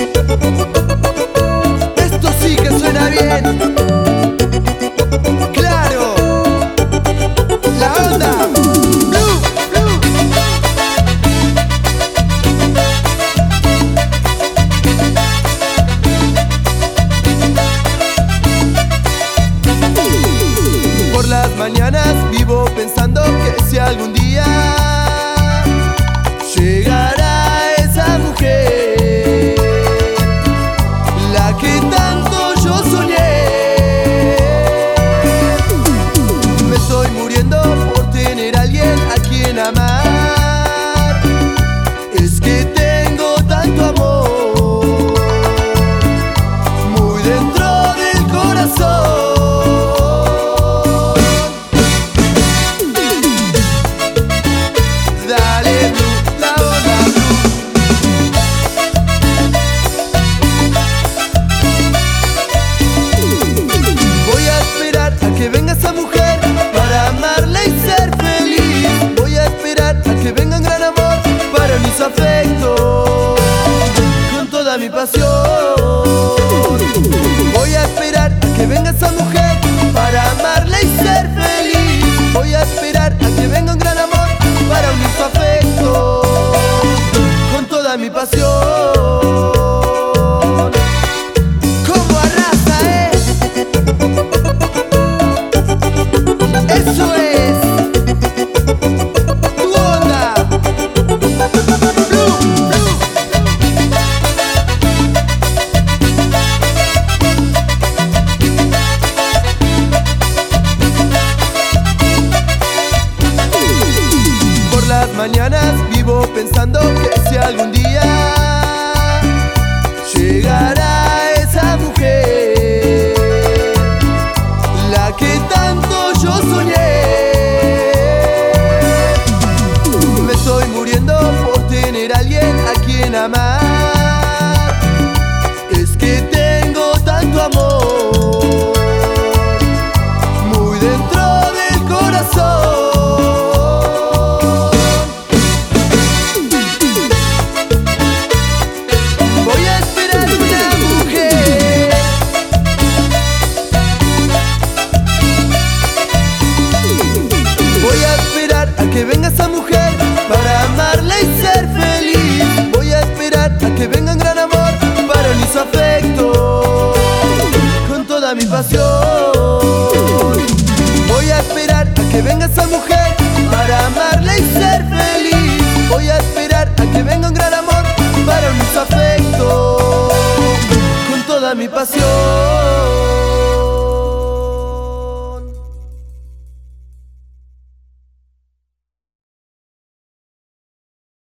Esto sí que suena bien. Claro, la onda Blue, Blue. Por las mañanas vivo pensando que si algún día llegará esa mujer, la que tanto yo soñé. Me estoy muriendo por tener a alguien a quien amar. Es que tengo tanto amor muy dentro del corazón. Que venga esa mujer para amarla y ser feliz. Voy a esperar a que venga un gran amor para mis afectos con toda mi pasión. Voy a esperar a que venga esa mujer para amarla y ser feliz. Voy a esperar a que venga un gran amor para unir su afecto con toda mi pasión. Eso es tu onda Blue, Blue. Por las mañanas vivo pensando que si algún día llegará esa mujer, la que tanto yo soñé. Me estoy muriendo por tener a alguien a quien amar. Es que tengo tanto amor muy dentro del corazón. Voy a esperar una mujer. Voy a esperar a que venga esa mujer para amarla y ser feliz. Voy a esperar a que venga un gran amor para unir su afecto con toda mi pasión. Voy a esperar a que venga esa mujer para amarla y ser feliz. Voy a esperar a que venga un gran amor para unir su afecto con toda mi pasión.